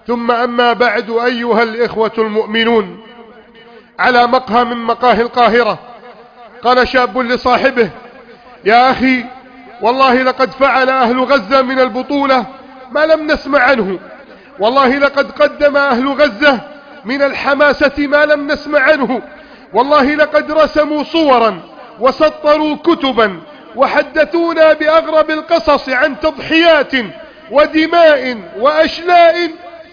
ثم أما بعد، أيها الإخوة المؤمنون، على مقهى من مقاهي القاهرة قال شاب لصاحبه: يا أخي، والله لقد فعل أهل غزة من البطولة ما لم نسمع عنه، والله لقد قدم أهل غزة من الحماسة ما لم نسمع عنه، والله لقد رسموا صورا وسطروا كتبا وحدثونا بأغرب القصص عن تضحيات ودماء وأشلاء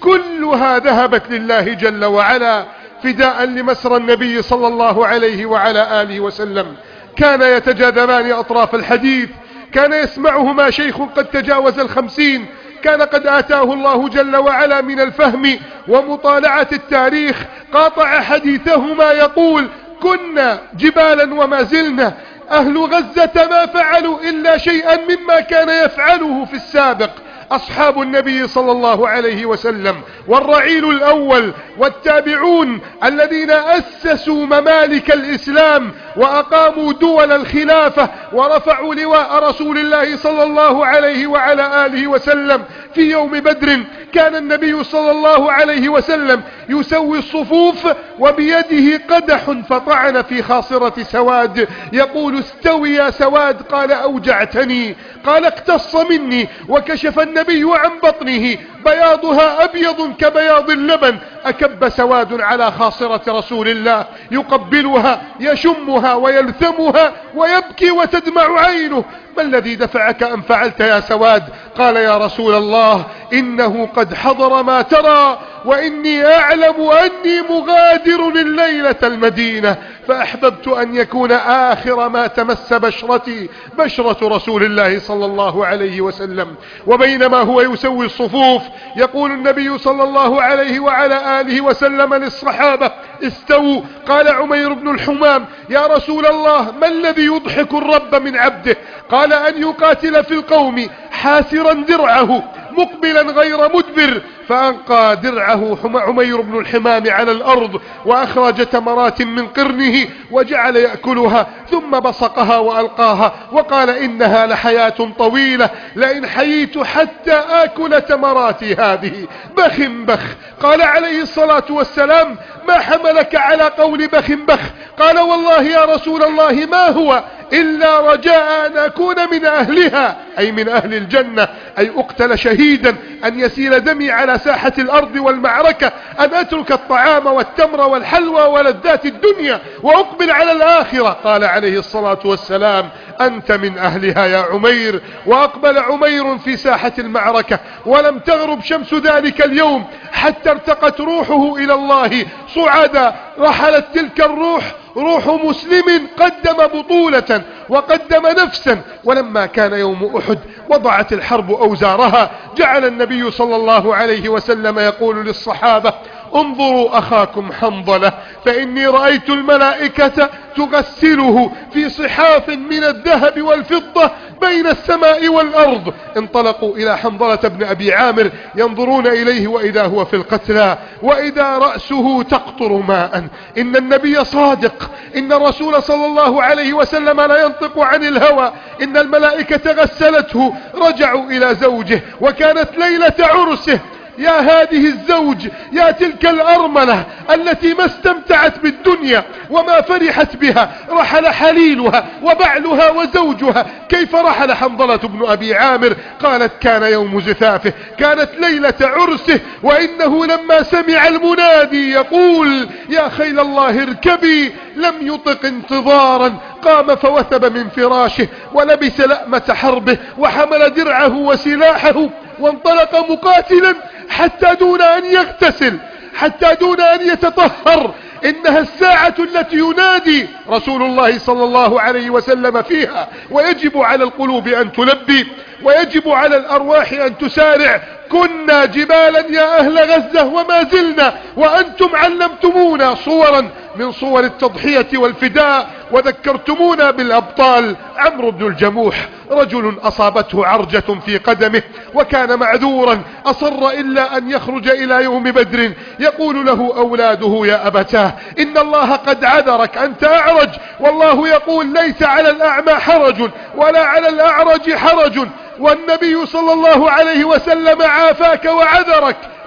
كلها ذهبت لله جل وعلا فداء لمسرى النبي صلى الله عليه وعلى آله وسلم. كان يتجاذبان أطراف الحديث، كان يسمعهما شيخ قد تجاوز 50، كان قد آتاه الله جل وعلا من الفهم ومطالعة التاريخ، قاطع حديثهما يقول: كنا جبالا وما زلنا، أهل غزة ما فعلوا إلا شيئا مما كان يفعله في السابق أصحاب النبي صلى الله عليه وسلم، والرعيل الأول والتابعون الذين أسسوا ممالك الإسلام وأقاموا دول الخلافة ورفعوا لواء رسول الله صلى الله عليه وعلى آله وسلم. في يوم بدر كان النبي صلى الله عليه وسلم يسوي الصفوف وبيده قدح فطعن في خاصرة سواد يقول: استوي يا سواد. قال: أوجعتني. قال: اقتص مني. وكشف النبي عن بطنه بياضها أبيض كبياض اللبن. أكب سواد على خاصرة رسول الله يقبلها يشمها ويلثمها ويبكي وتدمع عينه: ما الذي دفعك أن فعلت يا سواد؟ قال: يا رسول الله، إنه قد حضر ما ترى، وإني أعلم أني مغادر الليلة المدينة، فأحببت أن يكون آخر ما تمس بشرتي بشرة رسول الله صلى الله عليه وسلم. وبينما هو يسوي الصفوف يقول النبي صلى الله عليه وعلى آله وسلم للصحابة: استووا. قال عمير بن الحمام: يا رسول الله، ما الذي يضحك الرب من عبده؟ قال: أن يقاتل في القوم حاسرا درعه مقبلا غير مدبر. فأنقى درعه عمير بن الحمام على الأرض وأخرج تمرات من قرنه وجعل يأكلها، ثم بصقها وألقاها وقال: إنها لحياة طويلة، لئن حييت حتى آكل تمراتي هذه. بخ بخ. قال عليه الصلاة والسلام: ما حملك على قول بخ بخ؟ قال: والله يا رسول الله ما هو إلا رجاء أن أكون من أهلها، أي من أهل الجنة، أي أقتل شهيدا، أن يسيل دمي على ساحة الأرض والمعركة، أن أترك الطعام والتمر والحلوى ولذات الدنيا وأقبل على الآخرة. قال عليه الصلاة والسلام: أنت من أهلها يا عمير. وأقبل عمير في ساحة المعركة، ولم تغرب شمس ذلك اليوم حتى ارتقت روحه إلى الله صعدا. رحلت تلك الروح روح مسلم قدم بطولة وقدم نفسا. ولما كان يوم أحد وضعت الحرب أوزارها، جعل النبي صلى الله عليه وسلم يقول للصحابة: انظروا أخاكم حنظلة، فإني رأيت الملائكة تغسله في صحاف من الذهب والفضة بين السماء والأرض. انطلقوا إلى حنظلة بن أبي عامر ينظرون إليه، وإذا هو في القتلى، وإذا رأسه تقطر ماء. إن النبي صادق، إن الرسول صلى الله عليه وسلم لا ينطق عن الهوى. إن الملائكة غسلته. رجعوا إلى زوجه، وكانت ليلة عرسه. يا هذه الزوج، يا تلك الأرملة التي ما استمتعت بالدنيا وما فرحت بها، رحل حليلها وبعلها وزوجها. كيف رحل حنظلة بن أبي عامر؟ قالت: كان يوم زفافه، كانت ليلة عرسه، وإنه لما سمع المنادي يقول: يا خيل الله اركبي، لم يطق انتظارا، قام فوثب من فراشه ولبس لأمة حربه وحمل درعه وسلاحه وانطلق مقاتلا حتى دون أن يغتسل، حتى دون أن يتطهر. إنها الساعة التي ينادي رسول الله صلى الله عليه وسلم فيها، ويجب على القلوب أن تلبي، ويجب على الأرواح أن تسارع. كنا جبالا يا أهل غزة وما زلنا، وأنتم علمتمونا صورا من صور التضحية والفداء، وذكرتمونا بالأبطال. عمرو بن الجموح رجل أصابته عرجة في قدمه وكان معذورا، أصر إلا أن يخرج إلى يوم بدر. يقول له أولاده: يا أبتاه، إن الله قد عذرك، أنت أعرج، والله يقول: ليس على الأعمى حرج ولا على الأعرج حرج، والنبي صلى الله عليه وسلم عافاك وعذرك.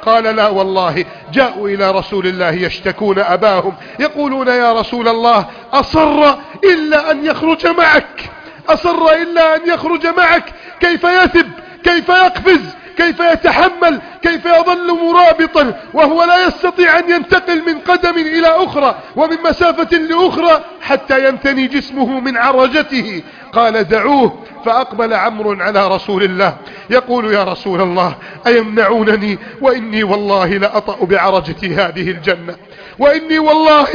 قال لا والله. جاءوا إلى رسول الله يشتكون أباهم يقولون يا رسول الله أصر إلا أن يخرج معك، أصر إلا أن يخرج معك، كيف يثب، كيف يقفز، كيف يتحمل، كيف يظل مرابطا وهو لا يستطيع أن ينتقل من قدم إلى أخرى ومن مسافة لأخرى حتى ينثني جسمه من عرجته. قال دعوه. فأقبل عمرو على رسول الله يقول يا رسول الله أيمنعونني وإني والله لأطأ بعرجتي هذه الجنة، وإني والله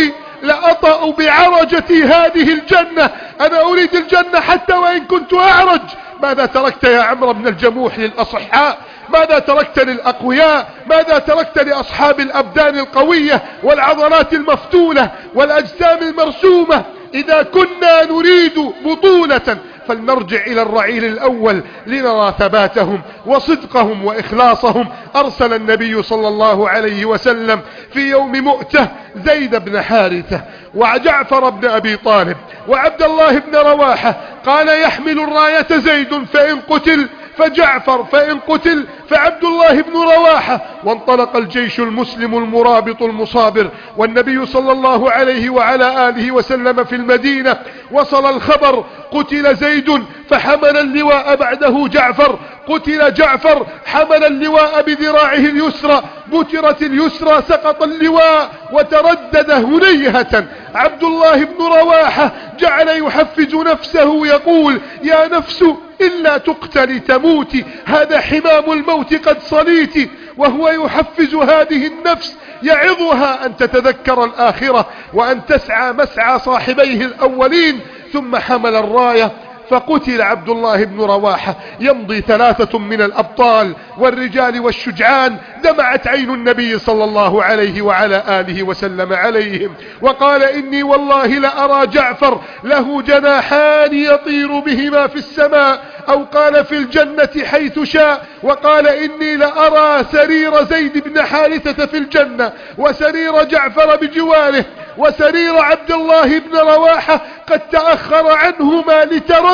لأطأ بعرجتي هذه الجنة، أنا أريد الجنة حتى وإن كنت أعرج. ماذا تركت يا عمرو بن الجموح للأصحاء؟ ماذا تركت للأقوياء؟ ماذا تركت لأصحاب الأبدان القوية والعضلات المفتولة والأجسام المرسومة؟ إذا كنا نريد بطولة فلنرجع إلى الرعيل الأول لنرى ثباتهم وصدقهم وإخلاصهم. أرسل النبي صلى الله عليه وسلم في يوم مؤتة زيد بن حارثة وجعفر بن أبي طالب وعبد الله بن رواحة، قال يحمل الراية زيد فإن قتل فجعفر، فإن قتل فعبد الله بن رواحة. وانطلق الجيش المسلم المرابط المصابر والنبي صلى الله عليه وعلى آله وسلم في المدينة. وصل الخبر قتل زيد فحمل اللواء بعده جعفر، قتل جعفر حمل اللواء بذراعه اليسرى، بترت اليسرى سقط اللواء وتردد هنيهة. عبد الله بن رواحة جعل يحفز نفسه يقول يا نفس إلا تقتل تموتي، هذا حمام الموت قد صليت. وهو يحفز هذه النفس يعظها أن تتذكر الآخرة وأن تسعى مسعى صاحبيه الأولين. ثم حمل الراية فقتل عبد الله بن رواحة. يمضي 3 من الأبطال والرجال والشجعان دمعت عين النبي صلى الله عليه وعلى آله وسلم عليهم، وقال إني والله لأرى جعفر له جناحان يطير بهما في السماء، أو قال في الجنة حيث شاء. وقال إني لأرى سرير زيد بن حارثة في الجنة وسرير جعفر بجواره وسرير عبد الله بن رواحة قد تأخر عنهما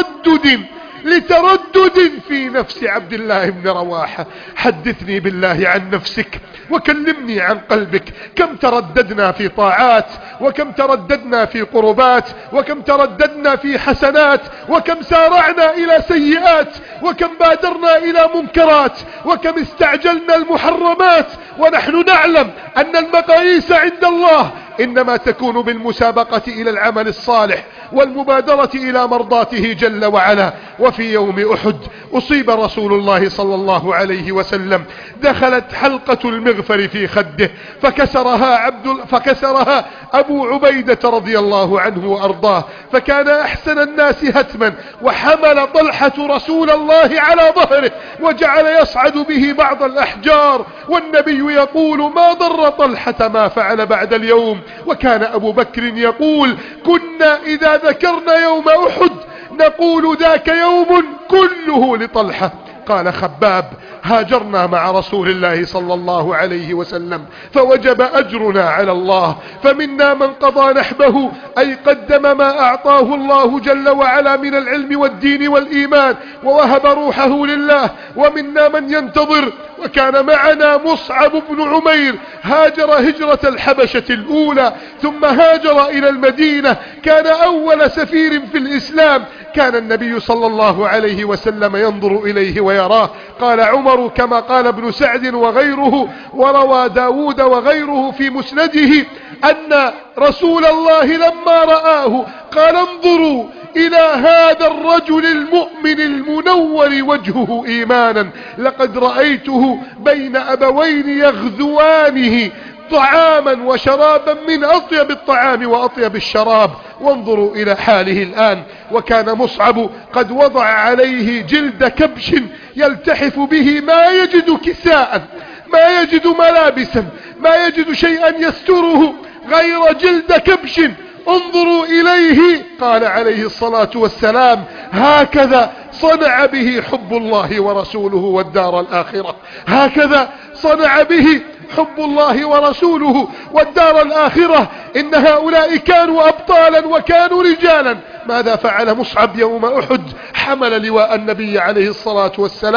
لتردد في نفس عبد الله بن رواحة. حدثني بالله عن نفسك وكلمني عن قلبك. كم ترددنا في طاعات، وكم ترددنا في قربات، وكم ترددنا في حسنات، وكم سارعنا إلى سيئات، وكم بادرنا إلى منكرات، وكم استعجلنا المحرمات، ونحن نعلم أن المقاييس عند الله إنما تكون بالمسابقة إلى العمل الصالح والمبادرة إلى مرضاته جل وعلا. وفي يوم أحد أصيب رسول الله صلى الله عليه وسلم، دخلت حلقة المغفر في خده فكسرها أبو عبيدة رضي الله عنه وأرضاه، فكان أحسن الناس هتما، وحمل طلحة رسول الله على ظهره وجعل يصعد به بعض الأحجار، والنبي يقول ما ضر طلحة ما فعل بعد اليوم. وكان أبو بكر يقول كنا إذا ذكرنا يوم أحد نقول ذاك يوم كله لطلحة. قال خباب هاجرنا مع رسول الله صلى الله عليه وسلم فوجب أجرنا على الله، فمنا من قضى نحبه أي قدم ما أعطاه الله جل وعلا من العلم والدين والإيمان ووهب روحه لله، ومنا من ينتظر. وكان معنا مصعب بن عمير هاجر هجرة الحبشة الأولى ثم هاجر إلى المدينة، كان أول سفير في الإسلام، كان النبي صلى الله عليه وسلم ينظر إليه ويراه. قال عمر كما قال ابن سعد وغيره، وروى داود وغيره في مسنده أن رسول الله لما رآه قال انظروا إلى هذا الرجل المؤمن المنور وجهه إيمانا، لقد رأيته بين أبوين يغذوانه طعاما وشرابا من أطيب الطعام وأطيب الشراب. وانظروا إلى حاله الآن. وكان مصعب قد وضع عليه جلد كبش يلتحف به، ما يجد كساء، ما يجد ملابسا، ما يجد شيئا يستره غير جلد كبش. انظروا إليه. قال عليه الصلاة والسلام هكذا صنع به حب الله ورسوله والدار الآخرة، هكذا صنع به حب الله ورسوله والدار الآخرة. إن هؤلاء كانوا أبطالا وكانوا رجالا. ماذا فعل مصعب يوم أحد؟ حمل لواء النبي عليه الصلاة والسلام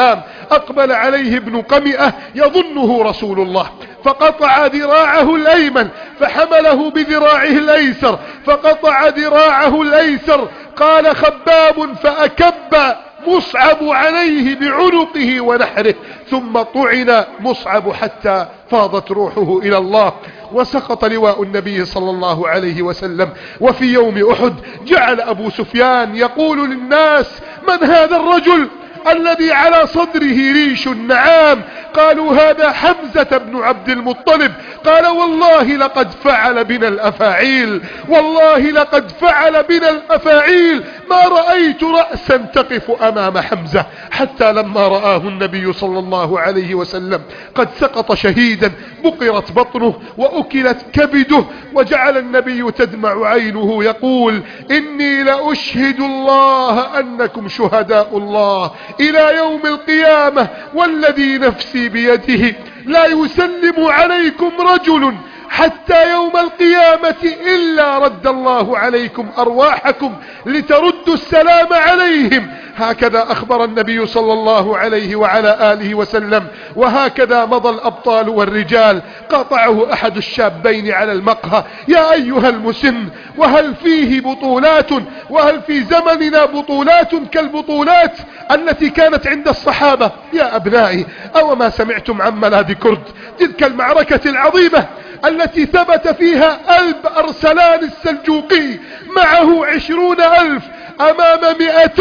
أقبل عليه ابن قمئة يظنه رسول الله، فقطع ذراعه الأيمن فحمله بذراعه الأيسر فقطع ذراعه الأيسر. قال خباب فأكب مصعب عليه بعنقه ونحره، ثم طعن مصعب حتى فاضت روحه إلى الله، وسقط لواء النبي صلى الله عليه وسلم. وفي يوم أحد جعل أبو سفيان يقول للناس: من هذا الرجل الذي على صدره ريش النعام؟ قالوا: هذا حمزة بن عبد المطلب. قال: والله لقد فعل بنا الأفاعيل، والله لقد فعل بنا الأفاعيل، ما رأيت رأسا تقف أمام حمزة. حتى لما رآه النبي صلى الله عليه وسلم قد سقط شهيدا بقرت بطنه وأكلت كبده، وجعل النبي تدمع عينه يقول: إني لأشهد الله أنكم شهداء الله إلى يوم القيامة، والذي نفسي بيده لا يسلم عليكم رجل حتى يوم القيامة إلا رد الله عليكم أرواحكم لتردوا السلام عليهم. هكذا أخبر النبي صلى الله عليه وعلى آله وسلم، وهكذا مضى الأبطال والرجال. قاطعه أحد الشابين على المقهى: يا أيها المسن، وهل فيه بطولات، وهل في زمننا بطولات كالبطولات التي كانت عند الصحابة؟ يا أبنائي، أو ما سمعتم عن ملاذ كرد، تلك المعركة العظيمة التي ثبت فيها ألب أرسلان السلجوقي معه 20,000 أمام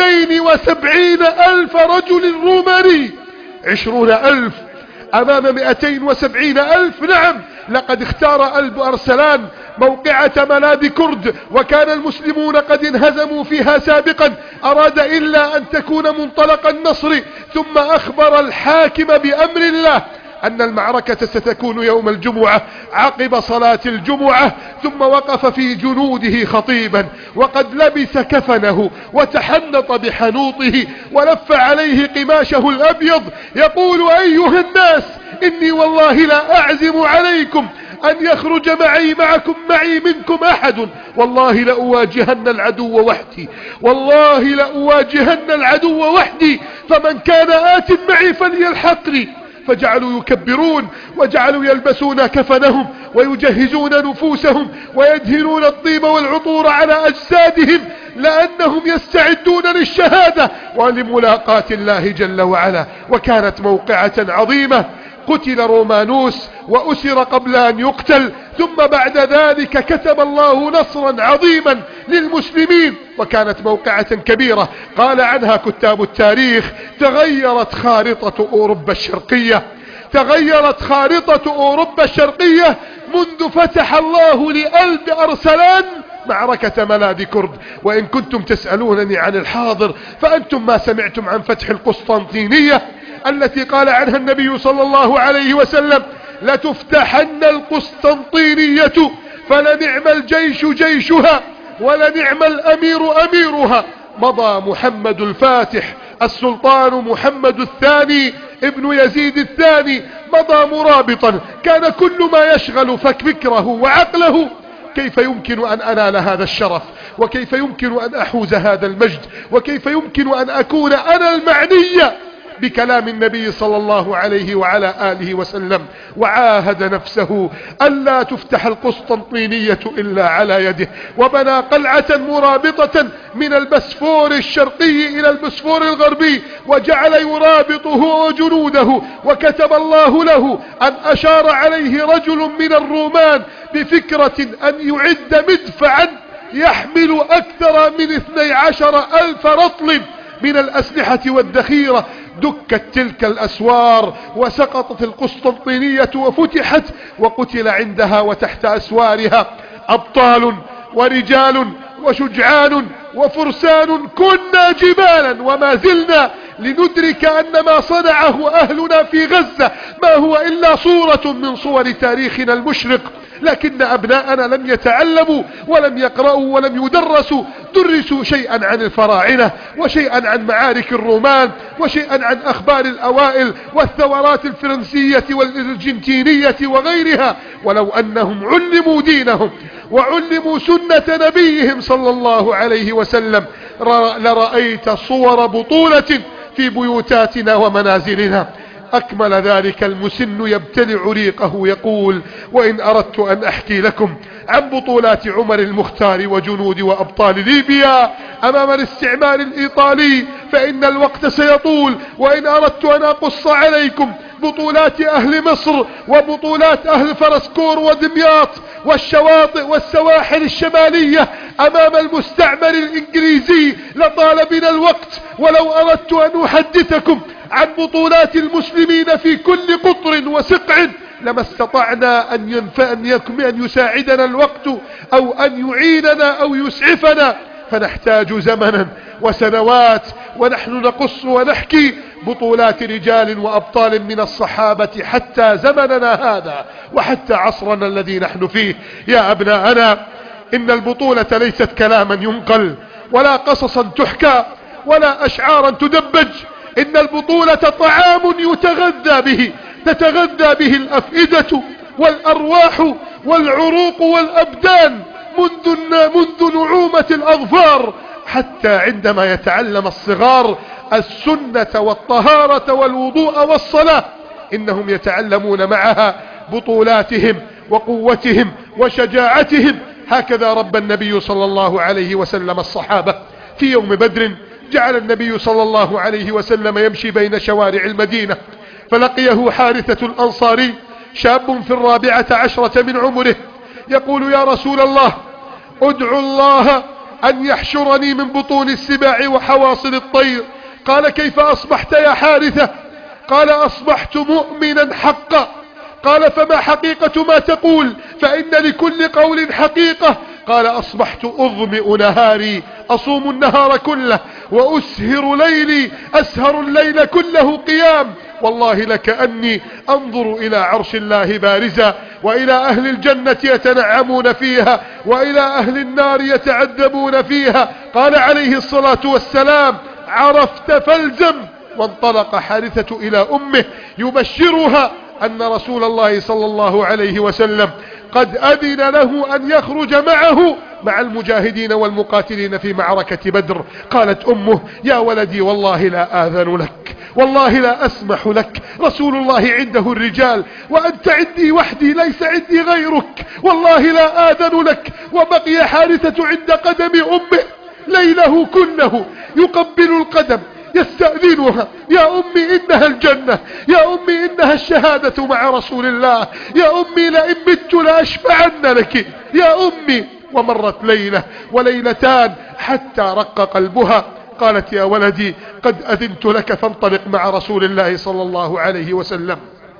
270,000 رجل روماني. 20,000 أمام 270,000. نعم، لقد اختار ألب أرسلان موقعة ملاذ كرد، وكان المسلمون قد انهزموا فيها سابقا، أراد إلا أن تكون منطلق النصر، ثم أخبر الحاكم بأمر الله أن المعركة ستكون يوم الجمعة عقب صلاة الجمعة. ثم وقف في جنوده خطيبا وقد لبس كفنه وتحنط بحنوطه ولف عليه قماشه الأبيض، يقول: أيها الناس، إني والله لا أعزم عليكم أن يخرج معي منكم أحد، والله لأواجهن العدو وحدي، والله لأواجهن العدو وحدي، فمن كان آت معي فليلحقني. فجعلوا يكبرون، وجعلوا يلبسون كفنهم ويجهزون نفوسهم ويدهنون الطيب والعطور على أجسادهم، لأنهم يستعدون للشهادة ولملاقاة الله جل وعلا. وكانت موقعة عظيمة. قتل رومانوس وأسر قبل أن يقتل، ثم بعد ذلك كتب الله نصرا عظيما للمسلمين، وكانت موقعة كبيرة. قال عنها كتاب التاريخ: تغيرت خارطة أوروبا الشرقية، تغيرت خارطة أوروبا الشرقية منذ فتح الله لألب أرسلان معركة ملاذ كرد. وإن كنتم تسألونني عن الحاضر، فأنتم ما سمعتم عن فتح القسطنطينية التي قال عنها النبي صلى الله عليه وسلم: لتفتحن القسطنطينية فلنعم الجيش جيشها ولنعم الأمير أميرها. مضى محمد الفاتح السلطان محمد الثاني ابن يزيد الثاني، مضى مرابطا، كان كل ما يشغل فكره وعقله: كيف يمكن أن أنال هذا الشرف، وكيف يمكن أن أحوز هذا المجد، وكيف يمكن أن أكون أنا المعني بكلام النبي صلى الله عليه وعلى آله وسلم. وعاهد نفسه ألا تفتح القسطنطينية إلا على يده، وبنى قلعة مرابطة من البسفور الشرقي إلى البسفور الغربي، وجعل يرابطه وجنوده. وكتب الله له أن أشار عليه رجل من الرومان بفكرة أن يعد مدفعا يحمل أكثر من 12,000 رطل من الأسلحة والذخيرة. دكت تلك الأسوار وسقطت القسطنطينية وفتحت، وقتل عندها وتحت أسوارها أبطال ورجال وشجعان وفرسان. كنا جبالا وما زلنا لندرك أن ما صنعه أهلنا في غزة ما هو إلا صورة من صور تاريخنا المشرق. لكن أبناءنا لم يتعلموا ولم يقرأوا ولم يدرسوا، درسوا شيئا عن الفراعنة، وشيئا عن معارك الرومان، وشيئا عن أخبار الأوائل والثورات الفرنسية والأرجنتينية وغيرها. ولو أنهم علموا دينهم وعلموا سنة نبيهم صلى الله عليه وسلم لرأيت صور بطولة في بيوتاتنا ومنازلنا. أكمل ذلك المسن يبتلع ريقه يقول: وإن أردت أن أحكي لكم عن بطولات عمر المختار وجنود وأبطال ليبيا أمام الاستعمار الإيطالي فإن الوقت سيطول، وإن أردت أن أقص عليكم بطولات أهل مصر وبطولات أهل فرسكور ودمياط والشواطئ والسواحل الشمالية أمام المستعمر الإنجليزي لطال بنا الوقت. ولو أردت أن أحدثكم عن بطولات المسلمين في كل قطر وسقع لما استطعنا أن يساعدنا الوقت أو أن يعيننا أو يسعفنا، فنحتاج زمنا وسنوات ونحن نقص ونحكي بطولات رجال وأبطال من الصحابة حتى زمننا هذا وحتى عصرنا الذي نحن فيه. يا أبناءنا، إن البطولة ليست كلاما ينقل ولا قصصا تحكى ولا أشعارا تدبج، إن البطولة طعام يتغذى به، تتغذى به الأفئدة والأرواح والعروق والأبدان منذ نعومة الأظفار حتى عندما يتعلم الصغار السنة والطهارة والوضوء والصلاة، إنهم يتعلمون معها بطولاتهم وقوتهم وشجاعتهم. هكذا ربى النبي صلى الله عليه وسلم الصحابة. في يوم بدر جعل النبي صلى الله عليه وسلم يمشي بين شوارع المدينة، فلقيه حارثة الأنصاري شاب في 14 من عمره يقول: يا رسول الله، ادعو الله أن يحشرني من بطون السباع وحواصل الطير. قال: كيف أصبحت يا حارثة؟ قال: أصبحت مؤمنا حقا. قال: فما حقيقة ما تقول؟ فإن لكل قول حقيقة. قال: أصبحت أظمئ نهاري، أصوم النهار كله، وأسهر ليلي، أسهر الليل كله قيام، والله لكأني أنظر إلى عرش الله بارزا، وإلى أهل الجنة يتنعمون فيها، وإلى أهل النار يتعذبون فيها. قال عليه الصلاة والسلام: عرفت فالزم. وانطلق حارثة إلى أمه يبشرها أن رسول الله صلى الله عليه وسلم قد أذن له أن يخرج معه مع المجاهدين والمقاتلين في معركة بدر. قالت أمه: يا ولدي، والله لا آذن لك، والله لا أسمح لك، رسول الله عنده الرجال وأنت عندي وحدي، ليس عندي غيرك، والله لا آذن لك. وبقي حارثة عند قدم أمه ليله كله يقبل القدم يستأذنها: يا أمي إنها الجنة، يا أمي إنها الشهادة مع رسول الله، يا أمي لئن مت لأشفعن لك يا أمي. ومرت ليلة وليلتان حتى رق قلبها. قالت: يا ولدي، قد أذنت لك، فانطلق مع رسول الله صلى الله عليه وسلم.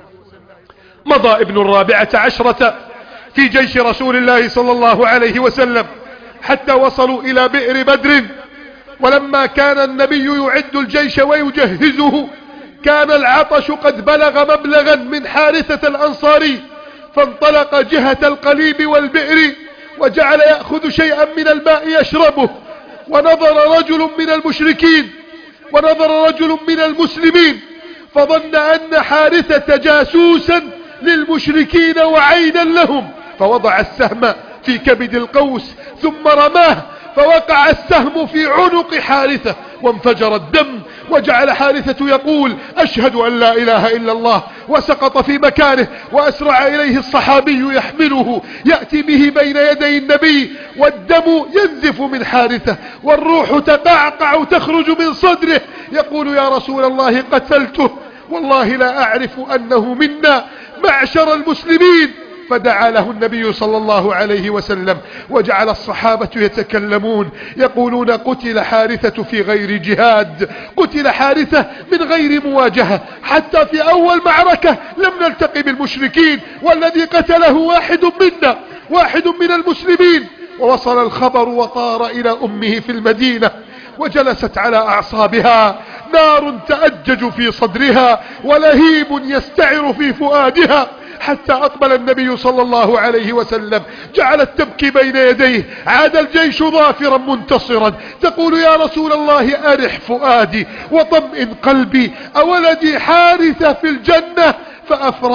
مضى ابن 14 في جيش رسول الله صلى الله عليه وسلم حتى وصلوا إلى بئر بدر. ولما كان النبي يعد الجيش ويجهزه كان العطش قد بلغ مبلغا من حارثة الأنصاري، فانطلق جهة القليب والبئر وجعل يأخذ شيئا من الماء يشربه. ونظر رجل من المشركين ونظر رجل من المسلمين فظن أن حارثة جاسوسا للمشركين وعينا لهم، فوضع السهم في كبد القوس ثم رماه، فوقع السهم في عنق حارثة وانفجر الدم. وجعل حارثة يقول: أشهد أن لا إله إلا الله، وسقط في مكانه. وأسرع إليه الصحابي يحمله يأتي به بين يدي النبي، والدم ينزف من حارثة والروح تقعقع تخرج من صدره. يقول: يا رسول الله، قتلته، والله لا أعرف أنه منا معشر المسلمين. فدعا له النبي صلى الله عليه وسلم، وجعل الصحابة يتكلمون يقولون: قتل حارثة في غير جهاد، قتل حارثة من غير مواجهة، حتى في أول معركة لم نلتقي بالمشركين، والذي قتله واحد منا، واحد من المسلمين. ووصل الخبر وطار إلى أمه في المدينة، وجلست على أعصابها، نار تأجج في صدرها ولهيب يستعر في فؤادها، حتى أقبل النبي صلى الله عليه وسلم، جعلت تبكي بين يديه. عاد الجيش ظافرا منتصرا، تقول: يا رسول الله، أرح فؤادي وطمئن قلبي، أولدي حارثة في الجنة فأفرح.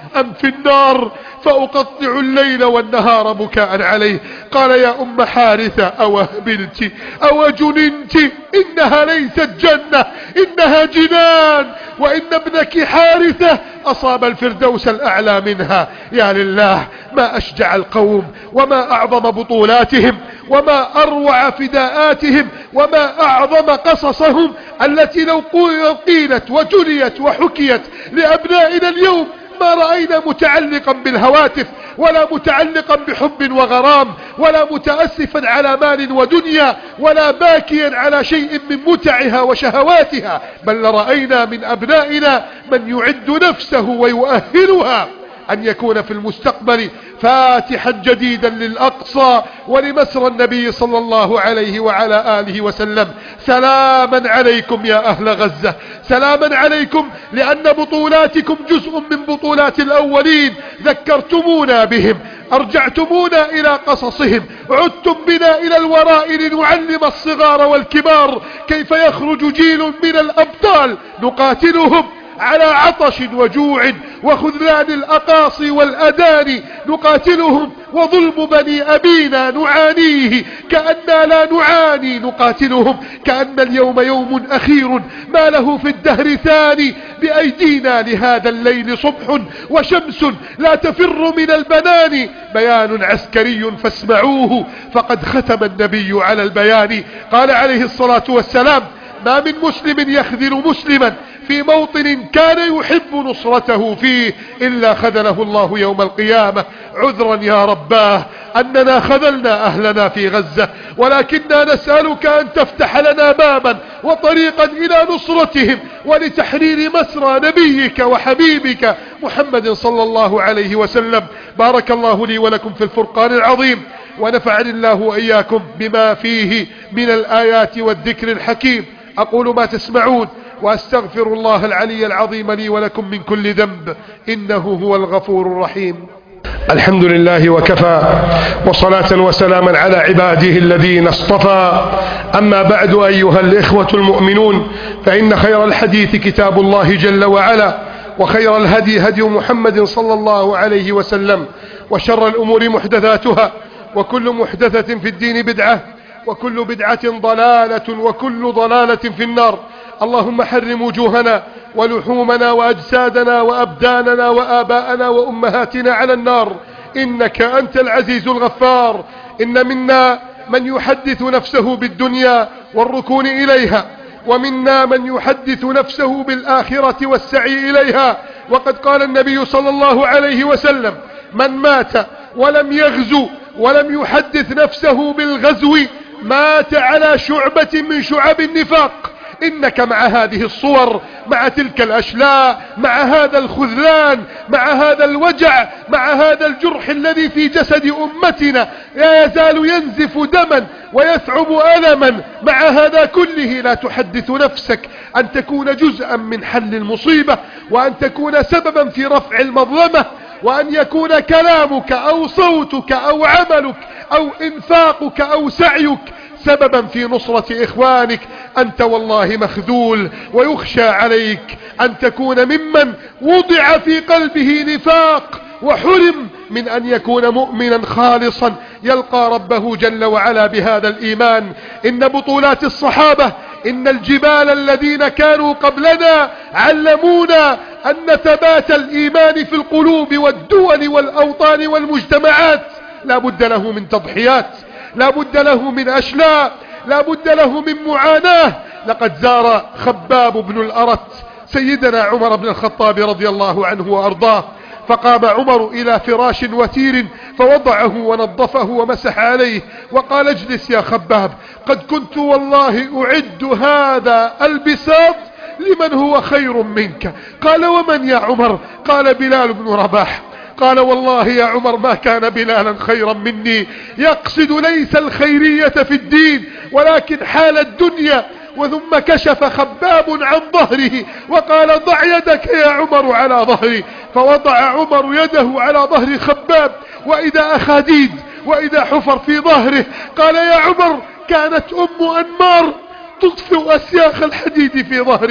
أم في النار؟ فأقطع الليل والنهار بكاء عليه. قال يا أم حارثة أوهبلت أو جننت؟ إنها ليست جنة، إنها جنان، وإن ابنك حارثة أصاب الفردوس الأعلى منها. يا لله، ما أشجع القوم، وما أعظم بطولاتهم، وما أروع فداءاتهم، وما أعظم قصصهم التي لو قيلت وجليت وحكيت لأبنائنا اليوم ما رأينا متعلقا بالهواتف، ولا متعلقا بحب وغرام، ولا متأسفا على مال ودنيا، ولا باكيا على شيء من متعها وشهواتها، بل لرأينا من أبنائنا من يعد نفسه ويؤهلها أن يكون في المستقبل فاتحا جديدا للأقصى ولمسرى النبي صلى الله عليه وعلى آله وسلم. سلاما عليكم يا أهل غزة، سلاما عليكم، لأن بطولاتكم جزء من بطولات الأولين. ذكرتمونا بهم، أرجعتمونا إلى قصصهم، عدتم بنا إلى الوراء لنعلم الصغار والكبار كيف يخرج جيل من الأبطال نقاتلهم على عطش وجوع وخذلان الأقاصي والأداني، نقاتلهم وظلم بني أبينا نعانيه كأننا لا نعاني، نقاتلهم كأن اليوم يوم أخير ما له في الدهر ثاني. بأيدينا لهذا الليل صبح وشمس لا تفر من البنان، بيان عسكري فاسمعوه فقد ختم النبي على البيان. قال عليه الصلاة والسلام: ما من مسلم يخذل مسلما في موطن كان يحب نصرته فيه إلا خذله الله يوم القيامة. عذرا يا رباه أننا خذلنا أهلنا في غزة، ولكننا نسألك أن تفتح لنا بابا وطريقا إلى نصرتهم ولتحرير مسرى نبيك وحبيبك محمد صلى الله عليه وسلم. بارك الله لي ولكم في الفرقان العظيم، ونفعني الله وإياكم بما فيه من الآيات والذكر الحكيم. أقول ما تسمعون وأستغفر الله العلي العظيم لي ولكم من كل ذنب، إنه هو الغفور الرحيم. الحمد لله وكفى، وصلاة وسلاما على عباده الذين اصطفى. أما بعد، أيها الإخوة المؤمنون، فإن خير الحديث كتاب الله جل وعلا، وخير الهدي هدي محمد صلى الله عليه وسلم، وشر الأمور محدثاتها، وكل محدثة في الدين بدعة، وكل بدعة ضلالة، وكل ضلالة في النار. اللهم حرم وجوهنا ولحومنا وأجسادنا وأبداننا وآباءنا وأمهاتنا على النار، إنك أنت العزيز الغفار. إن منا من يحدث نفسه بالدنيا والركون إليها، ومنا من يحدث نفسه بالآخرة والسعي إليها. وقد قال النبي صلى الله عليه وسلم: من مات ولم يغزو ولم يحدث نفسه بالغزو مات على شعبة من شعب النفاق. إنك مع هذه الصور، مع تلك الأشلاء، مع هذا الخذلان، مع هذا الوجع، مع هذا الجرح الذي في جسد أمتنا لا يزال ينزف دما ويثعب ألما، مع هذا كله لا تحدث نفسك أن تكون جزءا من حل المصيبة، وأن تكون سببا في رفع المظلمة، وأن يكون كلامك أو صوتك أو عملك أو إنفاقك أو سعيك سببا في نصرة إخوانك. أنت والله مخذول، ويخشى عليك أن تكون ممن وضع في قلبه نفاق وحرم من أن يكون مؤمنا خالصا يلقى ربه جل وعلا بهذا الإيمان. إن بطولات الصحابة، إن الجبال الذين كانوا قبلنا علمونا أن ثبات الإيمان في القلوب والدول والأوطان والمجتمعات لا بد له من تضحيات، لا بد له من أشلاء، لا بد له من معاناة. لقد زار خباب بن الأرت سيدنا عمر بن الخطاب رضي الله عنه وأرضاه، فقام عمر إلى فراش وتير فوضعه ونظفه ومسح عليه وقال: اجلس يا خباب، قد كنت والله أعد هذا البساط لمن هو خير منك. قال: ومن يا عمر؟ قال: بلال بن رباح. قال: والله يا عمر ما كان بلالا خيرا مني، يقصد ليس الخيرية في الدين ولكن حال الدنيا. وثم كشف خباب عن ظهره وقال: ضع يدك يا عمر على ظهري. فوضع عمر يده على ظهر خباب، وإذا أخاديد وإذا حفر في ظهره. قال: يا عمر كانت أم أنمار تطفئ أسياخ الحديد في ظهري،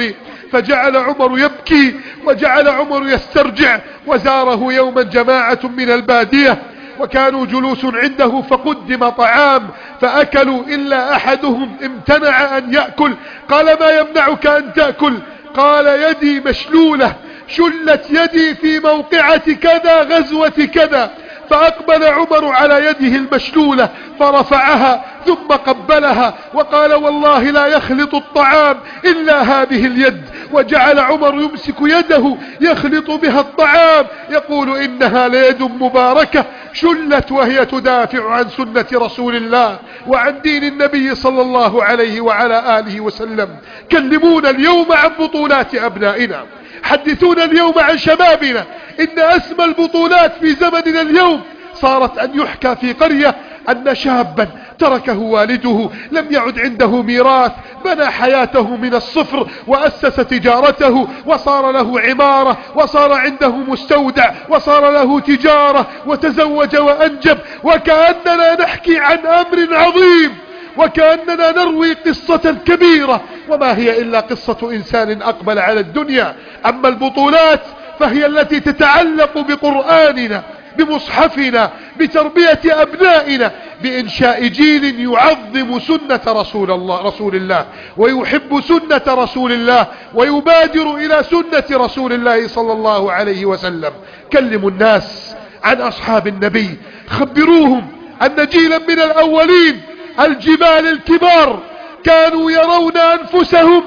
فجعل عمر يبكي وجعل عمر يسترجع. وزاره يوما جماعة من البادية وكانوا جلوس عنده فقدم طعام فأكلوا إلا أحدهم امتنع أن يأكل. قال ما يمنعك أن تأكل؟ قال يدي مشلولة، شلت يدي في موقعة كذا غزوة كذا. فأقبل عمر على يده المشلولة فرفعها ثم قبلها وقال والله لا يخلط الطعام إلا هذه اليد. وجعل عمر يمسك يده يخلط بها الطعام يقول إنها ليد مباركة شلت وهي تدافع عن سنة رسول الله وعن دين النبي صلى الله عليه وعلى آله وسلم. كلمونا اليوم عن بطولات أبنائنا، حدثونا اليوم عن شبابنا. إن أسمى البطولات في زمننا اليوم صارت أن يحكى في قرية أن شابا تركه والده، لم يعد عنده ميراث، بنى حياته من الصفر وأسس تجارته وصار له عمارة وصار عنده مستودع وصار له تجارة وتزوج وأنجب، وكأننا نحكي عن أمر عظيم وكأننا نروي قصة كبيرة، وما هي إلا قصة إنسان أقبل على الدنيا. أما البطولات فهي التي تتعلق بقرآننا، بمصحفنا، بتربية أبنائنا، بإنشاء جيل يعظم سنة رسول الله ويحب سنة رسول الله ويبادر إلى سنة رسول الله صلى الله عليه وسلم. كلموا الناس عن أصحاب النبي، خبروهم أن جيلا من الأولين الجبال الكبار كانوا يرون أنفسهم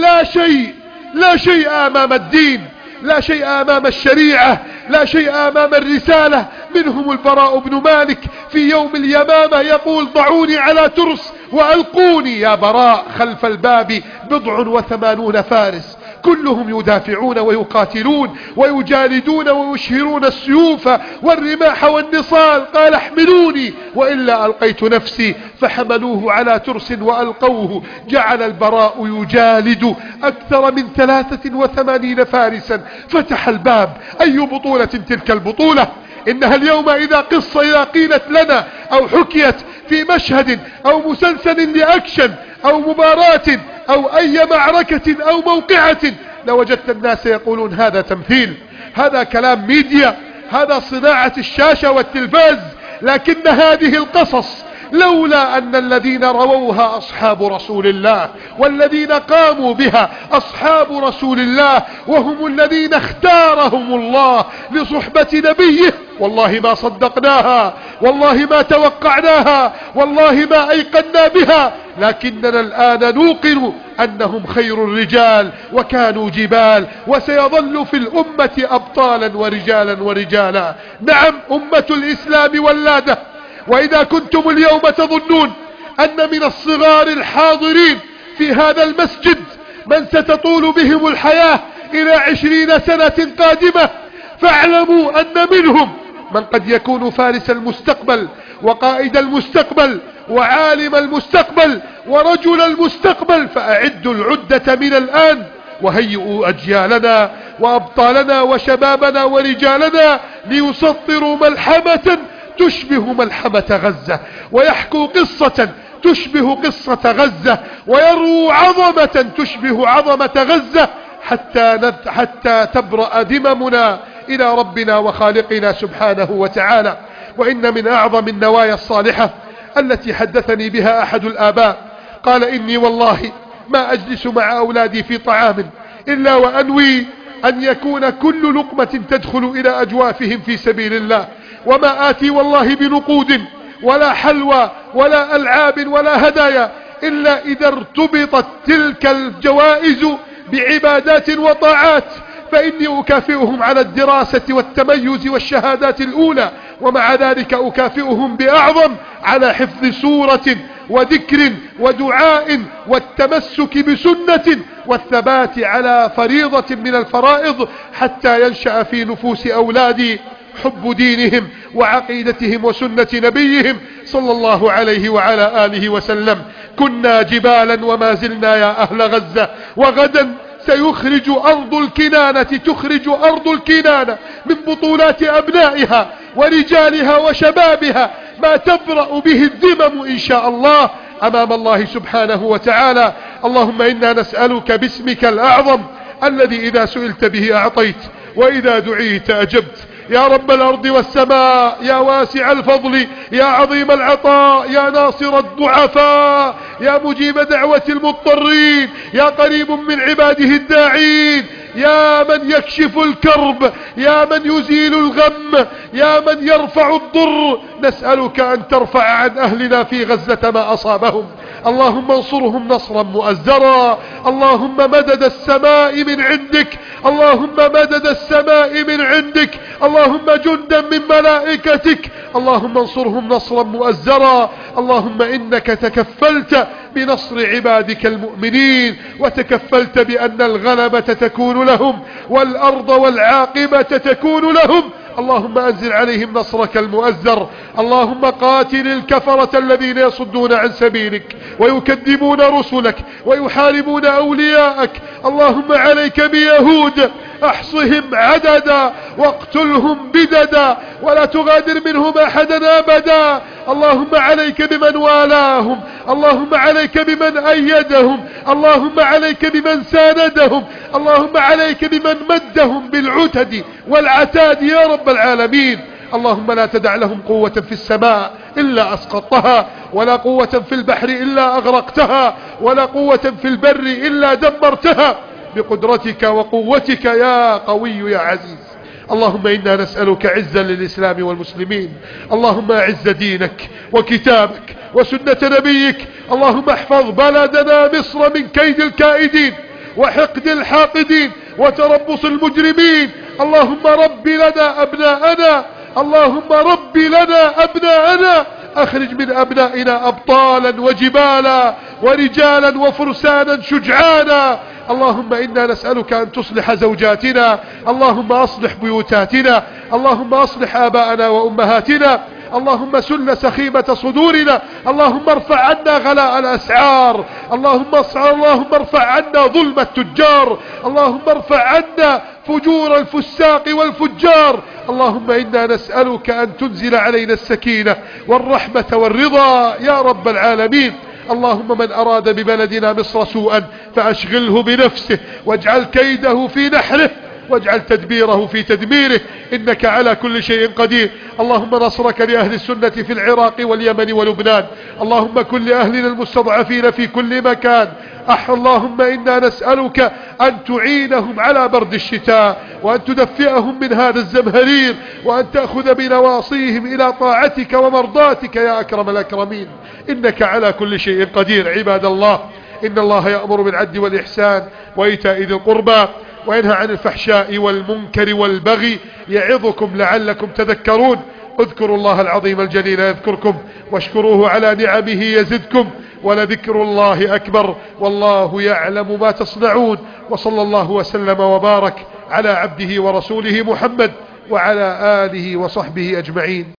لا شيء أمام الدين، لا شيء أمام الشريعة، لا شيء أمام الرسالة. منهم البراء بن مالك في يوم اليمامة يقول ضعوني على ترس وألقوني يا براء خلف الباب 89 فارس، كلهم يدافعون ويقاتلون ويجالدون ويشهرون السيوف والرماح والنصال. قال احملوني وإلا ألقيت نفسي، فحملوه على ترس وألقوه. جعل البراء يجالد أكثر من 83 فارسا، فتح الباب. أي بطولة تلك البطولة؟ إنها اليوم إذا قيلت لنا أو حكيت في مشهد أو مسلسل لأكشن أو مباراة أو أي معركة أو موقعة لوجدت الناس يقولون هذا تمثيل، هذا كلام ميديا، هذا صناعة الشاشة والتلفاز. لكن هذه القصص لولا أن الذين رووها أصحاب رسول الله والذين قاموا بها أصحاب رسول الله وهم الذين اختارهم الله لصحبة نبيه والله ما صدقناها، والله ما توقعناها، والله ما أيقنا بها. لكننا الآن نوقن أنهم خير الرجال وكانوا جبال، وسيظل في الأمة أبطالا ورجالا. نعم أمة الإسلام ولادة. وإذا كنتم اليوم تظنون أن من الصغار الحاضرين في هذا المسجد من ستطول بهم الحياة إلى 20 سنة قادمة، فاعلموا أن منهم من قد يكون فارس المستقبل وقائد المستقبل وعالم المستقبل ورجل المستقبل. فأعدوا العدة من الآن وهيئوا أجيالنا وأبطالنا وشبابنا ورجالنا ليسطروا ملحمة تشبه ملحمة غزة، ويحكوا قصة تشبه قصة غزة، ويرووا عظمة تشبه عظمة غزة، حتى تبرأ دممنا إلى ربنا وخالقنا سبحانه وتعالى. وإن من أعظم النوايا الصالحة التي حدثني بها أحد الآباء قال إني والله ما أجلس مع أولادي في طعام إلا وأنوي أن يكون كل لقمة تدخل إلى أجوافهم في سبيل الله، وما آتي والله بنقود ولا حلوى ولا ألعاب ولا هدايا إلا إذا ارتبطت تلك الجوائز بعبادات وطاعات، فإني أكافئهم على الدراسة والتميز والشهادات الأولى، ومع ذلك أكافئهم بأعظم على حفظ سورة وذكر ودعاء والتمسك بسنة والثبات على فريضة من الفرائض، حتى ينشأ في نفوس أولادي حب دينهم وعقيدتهم وسنة نبيهم صلى الله عليه وعلى آله وسلم. كنا جبالا وما زلنا يا أهل غزة، وغدا سيخرج تخرج أرض الكنانة من بطولات أبنائها ورجالها وشبابها ما تبرأ به الذمم إن شاء الله أمام الله سبحانه وتعالى. اللهم إنا نسألك باسمك الأعظم الذي إذا سئلت به أعطيت وإذا دعيت أجبت. يا رب الأرض والسماء، يا واسع الفضل، يا عظيم العطاء، يا ناصر الضعفاء، يا مجيب دعوة المضطرين، يا قريب من عباده الداعين، يا من يكشف الكرب، يا من يزيل الغم، يا من يرفع الضر، نسألك أن ترفع عن أهلنا في غزة ما أصابهم. اللهم انصرهم نصرا مؤزرا. اللهم مدد السماء من عندك، اللهم مدد السماء من عندك، اللهم جندا من ملائكتك. اللهم انصرهم نصرا مؤزرا. اللهم إنك تكفلت بنصر عبادك المؤمنين، وتكفلت بأن الغلبة تكون لهم والأرض والعاقبة تكون لهم. اللهم أنزل عليهم نصرك المؤزر. اللهم قاتل الكفرة الذين يصدون عن سبيلك ويكذبون رسلك ويحاربون أولياءك. اللهم عليك بيهود، احصهم عددا واقتلهم بددا ولا تغادر منهم أحدا أبدا. اللهم عليك بمن والاهم، اللهم عليك بمن أيدهم، اللهم عليك بمن ساندهم، اللهم عليك بمن مدهم بالعتد والعتاد يا رب العالمين. اللهم لا تدع لهم قوة في السماء إلا أسقطتها، ولا قوة في البحر إلا أغرقتها، ولا قوة في البر إلا دمرتها بقدرتك وقوتك يا قوي يا عزيز. اللهم إنا نسألك عزا للإسلام والمسلمين. اللهم أعز دينك وكتابك وسنة نبيك. اللهم احفظ بلدنا مصر من كيد الكائدين وحقد الحاقدين وتربص المجرمين. اللهم رب لنا أبناءنا، اللهم رب لنا أبناءنا، أخرج من أبنائنا أبطالا وجبالا ورجالا وفرسانا شجعانا. اللهم إنا نسألك أن تصلح زوجاتنا، اللهم أصلح بيوتاتنا، اللهم أصلح آباءنا وأمهاتنا، اللهم سل سخيمة صدورنا، اللهم ارفع عنا غلاء الأسعار، اللهم ارفع عنا ظلم التجار، اللهم ارفع عنا فجور الفساق والفجار. اللهم إنا نسألك أن تنزل علينا السكينة والرحمة والرضا يا رب العالمين. اللهم من أراد ببلدنا مصر سوءا فأشغله بنفسه، واجعل كيده في نحره، واجعل تدبيره في تدميره، إنك على كل شيء قدير. اللهم نصرك لأهل السنة في العراق واليمن ولبنان. اللهم كن لأهلنا المستضعفين في كل مكان. اللهم إنا نسألك أن تعينهم على برد الشتاء، وأن تدفئهم من هذا الزمهرير، وأن تأخذ بنواصيهم إلى طاعتك ومرضاتك يا أكرم الأكرمين، إنك على كل شيء قدير. عباد الله، إن الله يأمر بالعدل والإحسان وإيتاء ذي القربى وينهى عن الفحشاء والمنكر والبغي يعظكم لعلكم تذكرون. اذكروا الله العظيم الجليل يذكركم، واشكروه على نعمه يزدكم، ولذكر الله أكبر، والله يعلم ما تصنعون. وصلى الله وسلم وبارك على عبده ورسوله محمد وعلى آله وصحبه أجمعين.